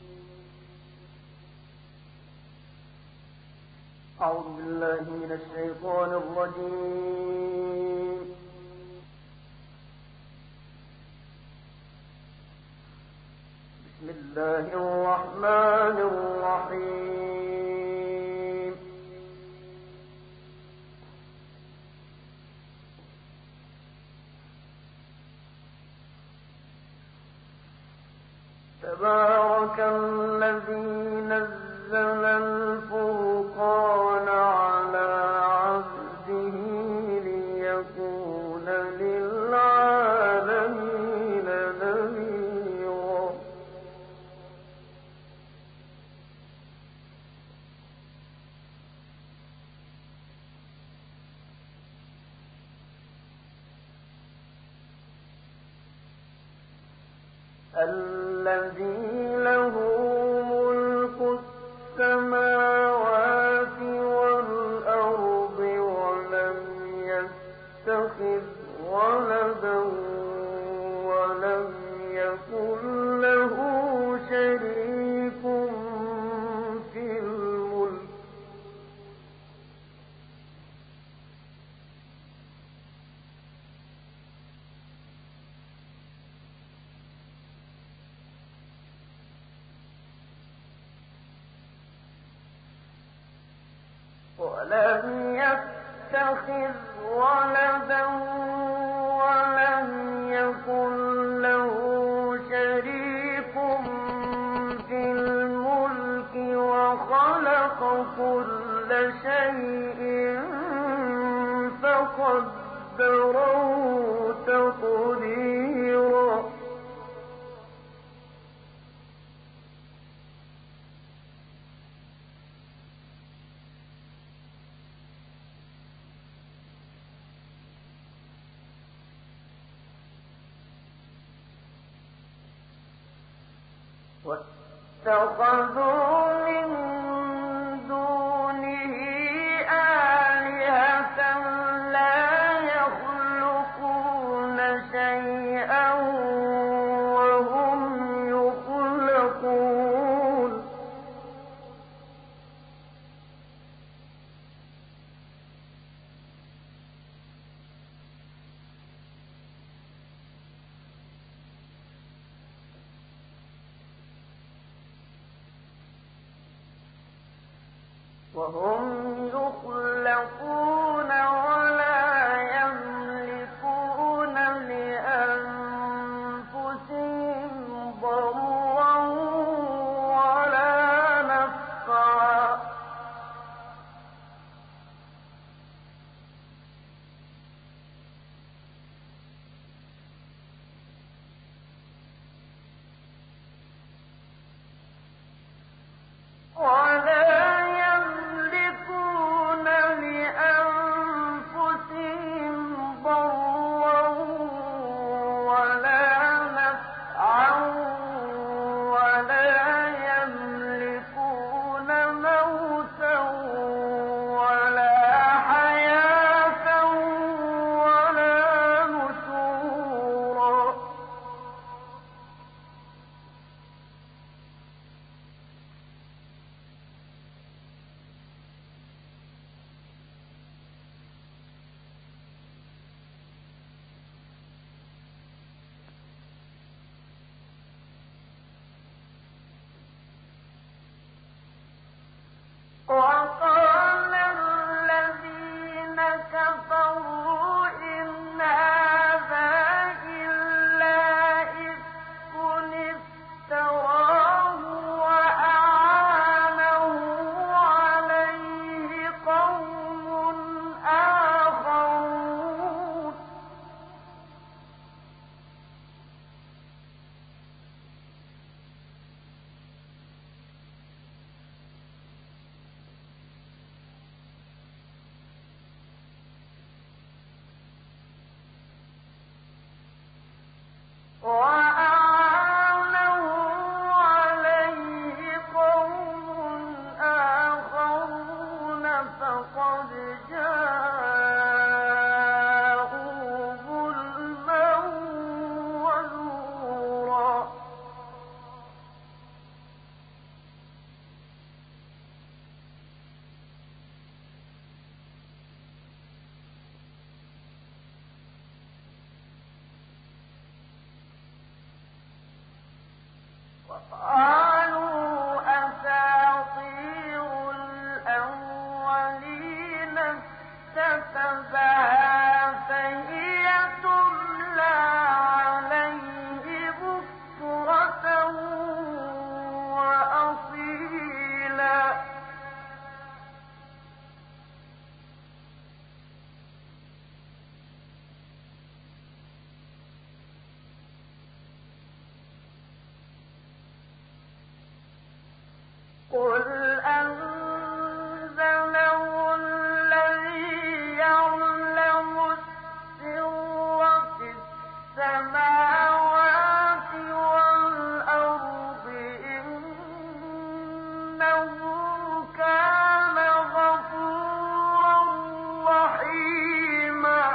أعوذ بالله من الشيطان الرجيم. بسم الله الرحمن الرحيم. تبارك الذي نزل الفرقان على عبده ليكون للعالمين نذيرا. الذي له ملك السماوات والأرض ولم يتخذ ولدا ولم يكن له شريك في الملك ولم يكن له شريك في الملك وخلق كل شيء فقدره تقديرا. واتخذوا من دونه آلهة لا يخلقون شيئا وهم يخلقون. ولا يملكون لأنفسهم ضرا ولا نفعا. وقال الذين كفروا إن هذا إلا إفك افتراه وأعانه عليه قوم آخرون. وقالوا أساطير الأولين اكتسبها فهي تملى عليه بكرة وأصيلا قل أنزله الذي يعلم السر في السماوات والأرض إنه كان غفورا رحيما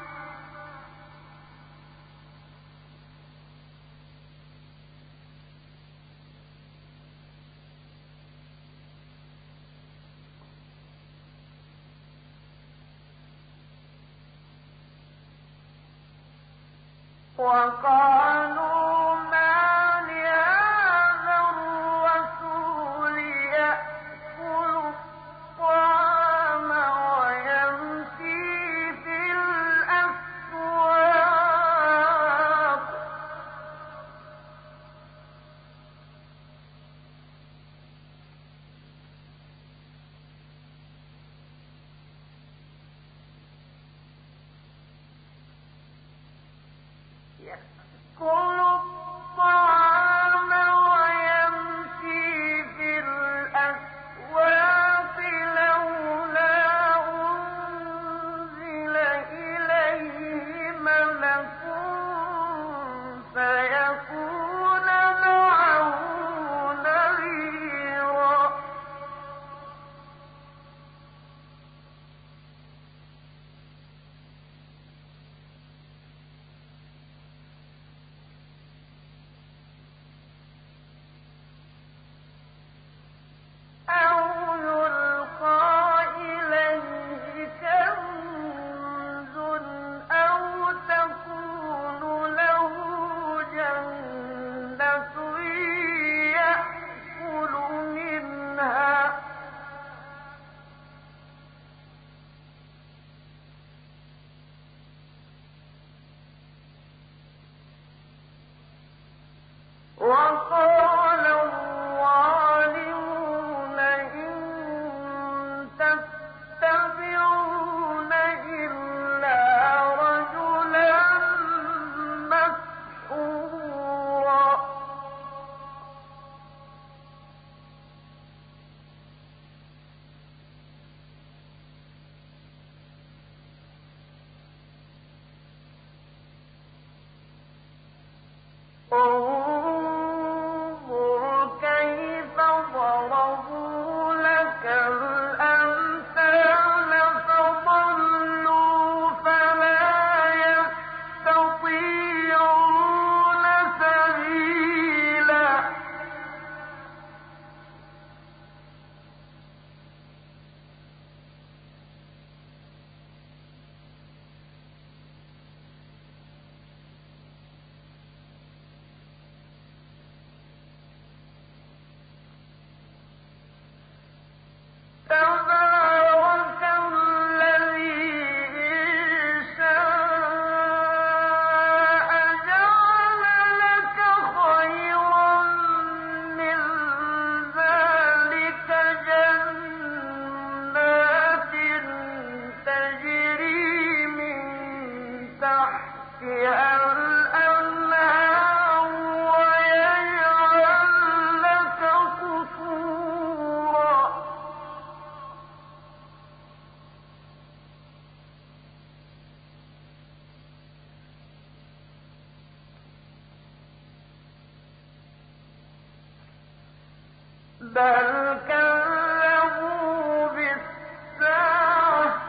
وقالوا ما لهذا الرسول يأكل الطعام ويمشي في الأسواق يأكل الطعام ويمشي في الأسواق لولا أنزل إليه ملك فيكون معه نذيرا أو يلقى إليه كنز أو تكون له جنة يأكل منها وقال الظالمون إن تتبعون إلا رجلا مسحورا انظر كيف ضربوا لك الأمثال فضلوا فلا يستطيعون سبيلا تبارك الذي إن شاء جعل لك خيرا من ذلك جنات تجري من تحتها الأنهار ويجعل لك قصورا بل كذبوا بالساعة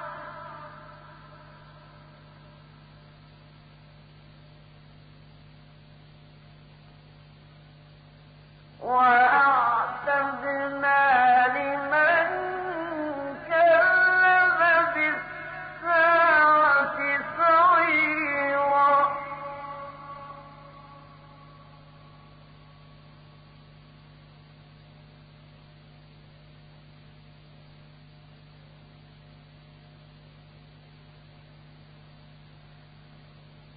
وأعتدنا لمن كذب بالساعة سعيرا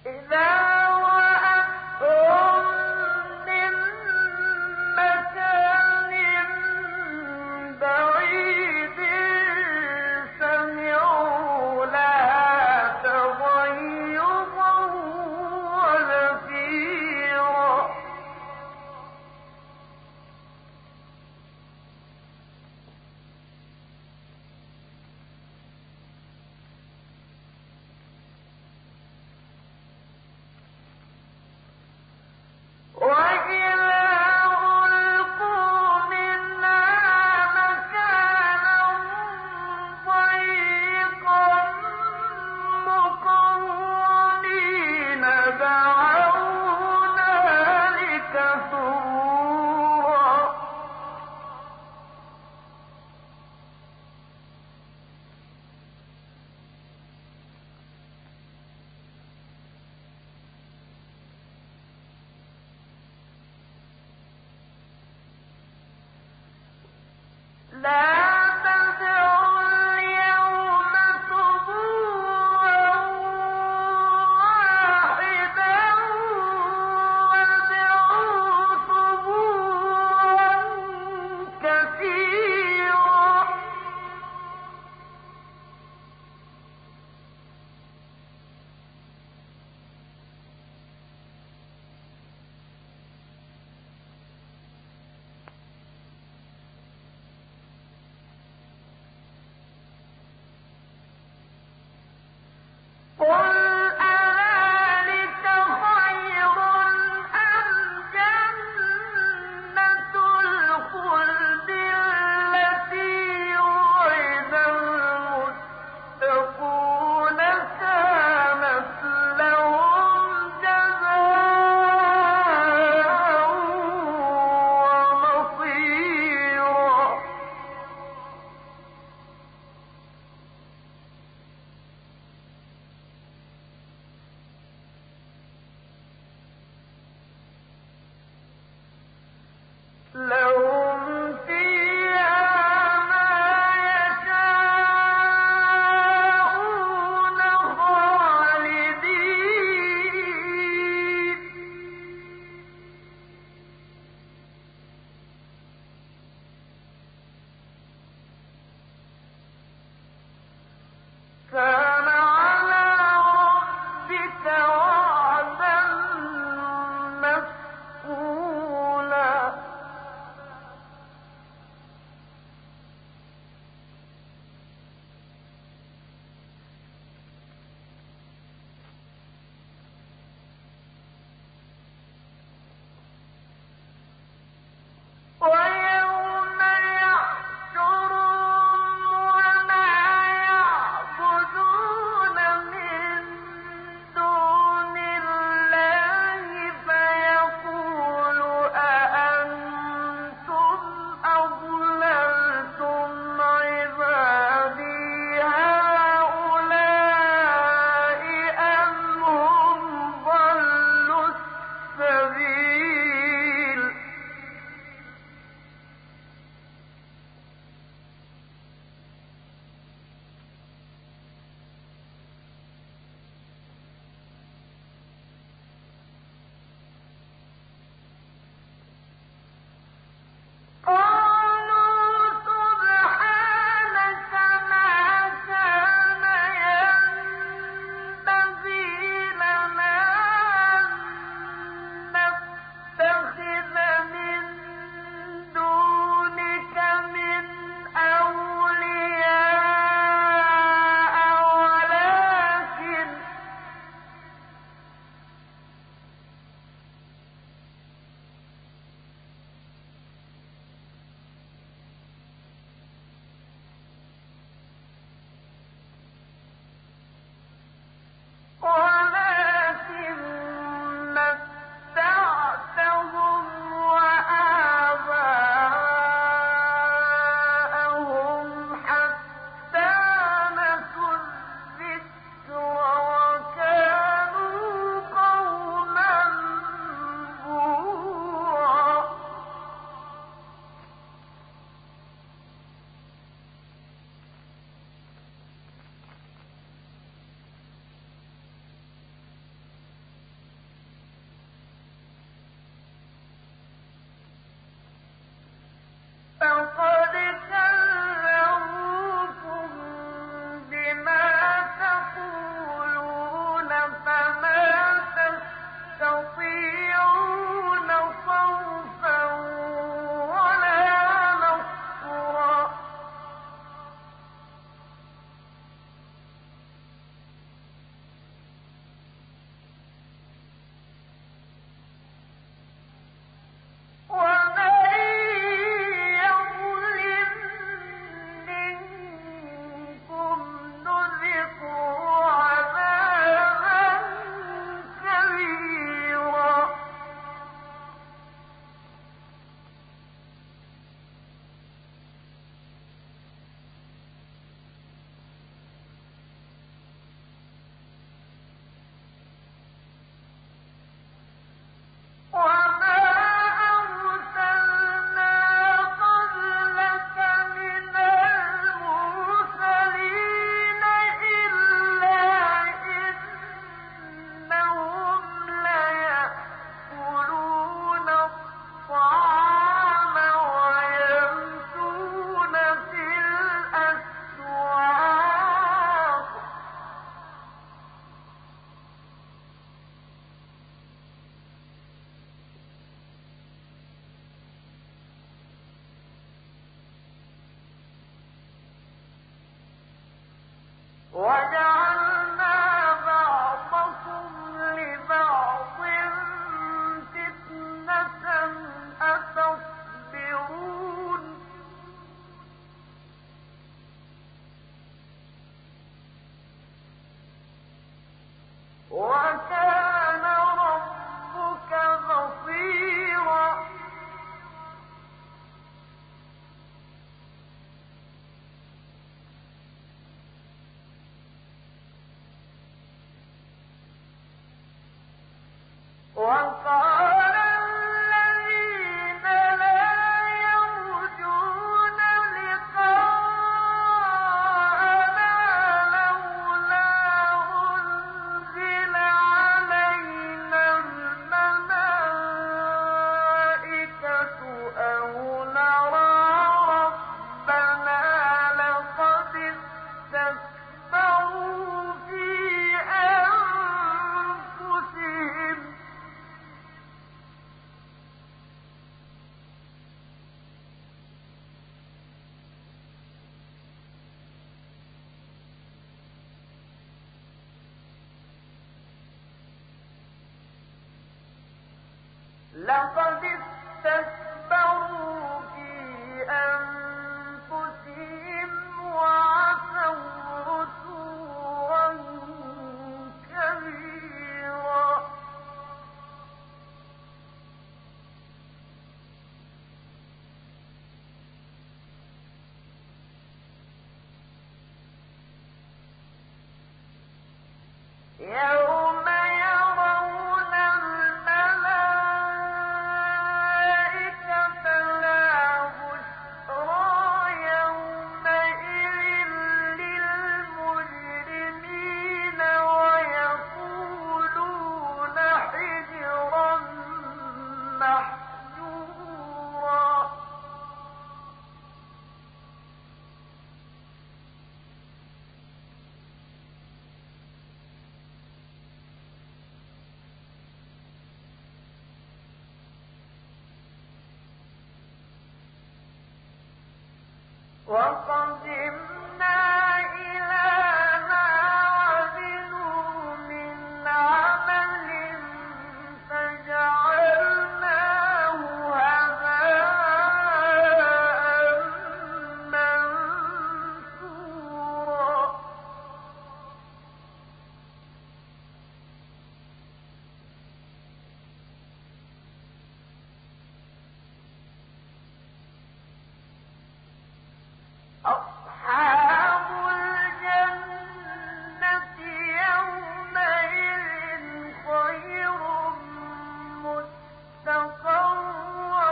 ويوم يحشرهم وما يعبدون وجعلنا بعضكم لبعض فتنة أتصبرون وكان ربك بصيرا وقال الذين لا يرجون لقاءنا لولا أنزل علينا الملائكة أو نرى ربنا لقد استكبروا في أنفسهم لقد استكبروا في أنفسهم وعتوا عتوا كبيرا يوم يرون الملائكة لا بشرى يومئذ للمجرمين ويقولون حجرا محجورا وقدمنا إلى ما عملوا من عمل فجعلناه هباء منثورا أصحاب الجنة يومئذ خير مستقرا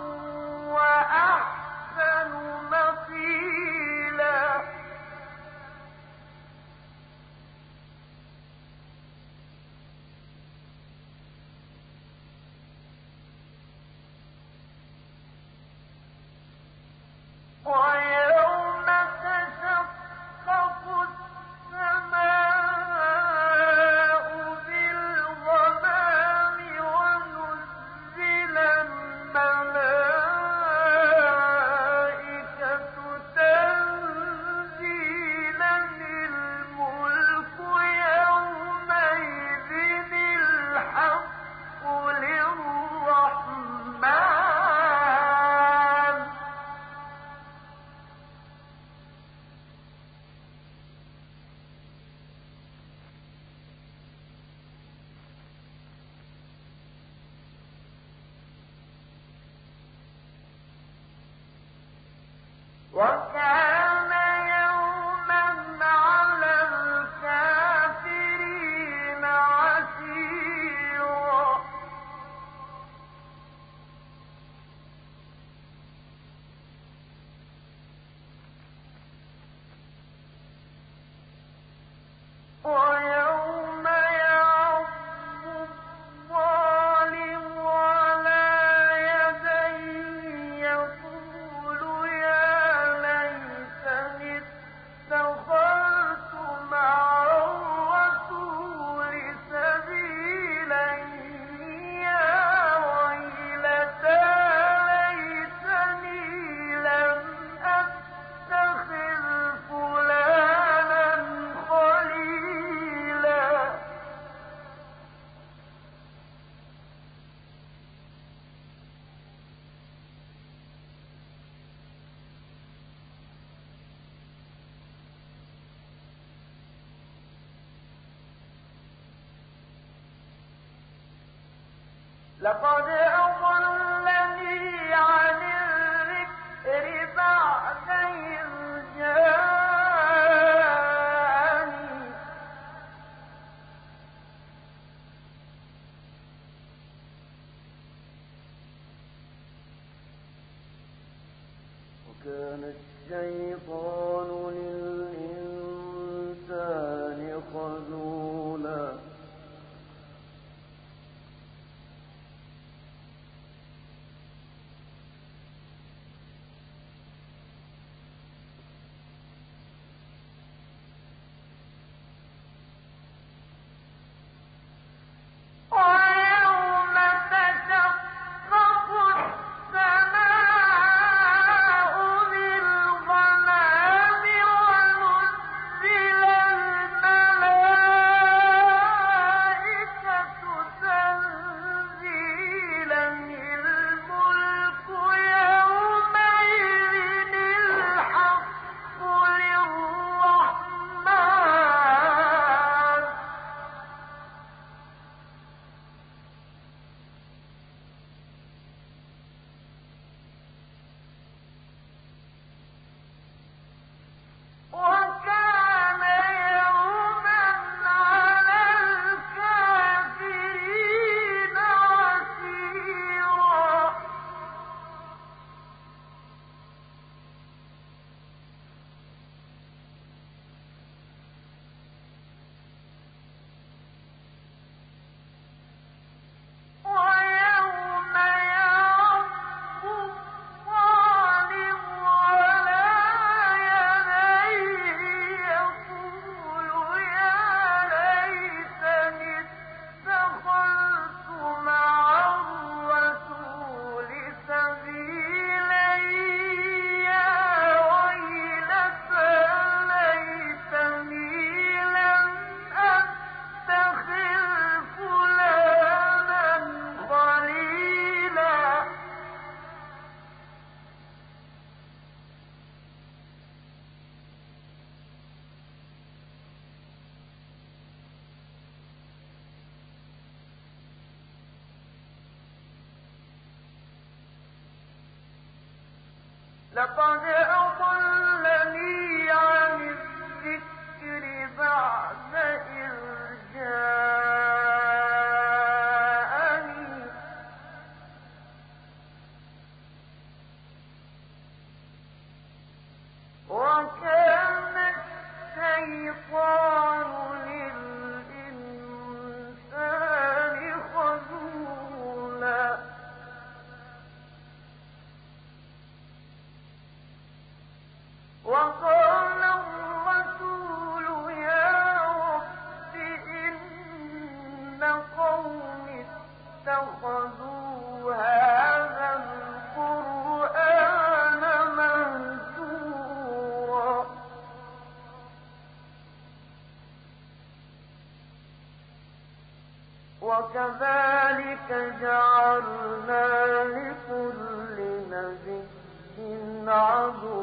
وأحسن مقيلا ويوم تشقق السماء بالغمام ونزل الملائكة تنزيلا الملك يومئذ الحق للرحمن وكان يوما على الكافرين عسيرا ويوم يعض الظالم على يديه يقول يا ليتني اتخذت مع الرسول سبيلا يا ويلتى ليتني لم أتخذ فلانا لقد أضلني عن الذكر بعد إذ جاءني وكان الشيطان للإنسان خذولا ويوم تشقق السماء بالغمام ونزل الملائكة تنزيلا الملك يومئذ الحق للرحمن وكان يوما على الكافرين عسيرا ويوم يعض الظالم على يديه يقول يا ليتني اتخذت مع الرسول سبيلا يا ويلتى ليتني لم أتخذ فلانا خليلا لقد أضلني عن الذكر بعد إذ جاءني وكان الشيطان للإنسان خذولا وقال الرسول يا رب إن قومي اتخذوا هذا القرآن مهجورا وكذلك جعلنا لكل نبي عدوا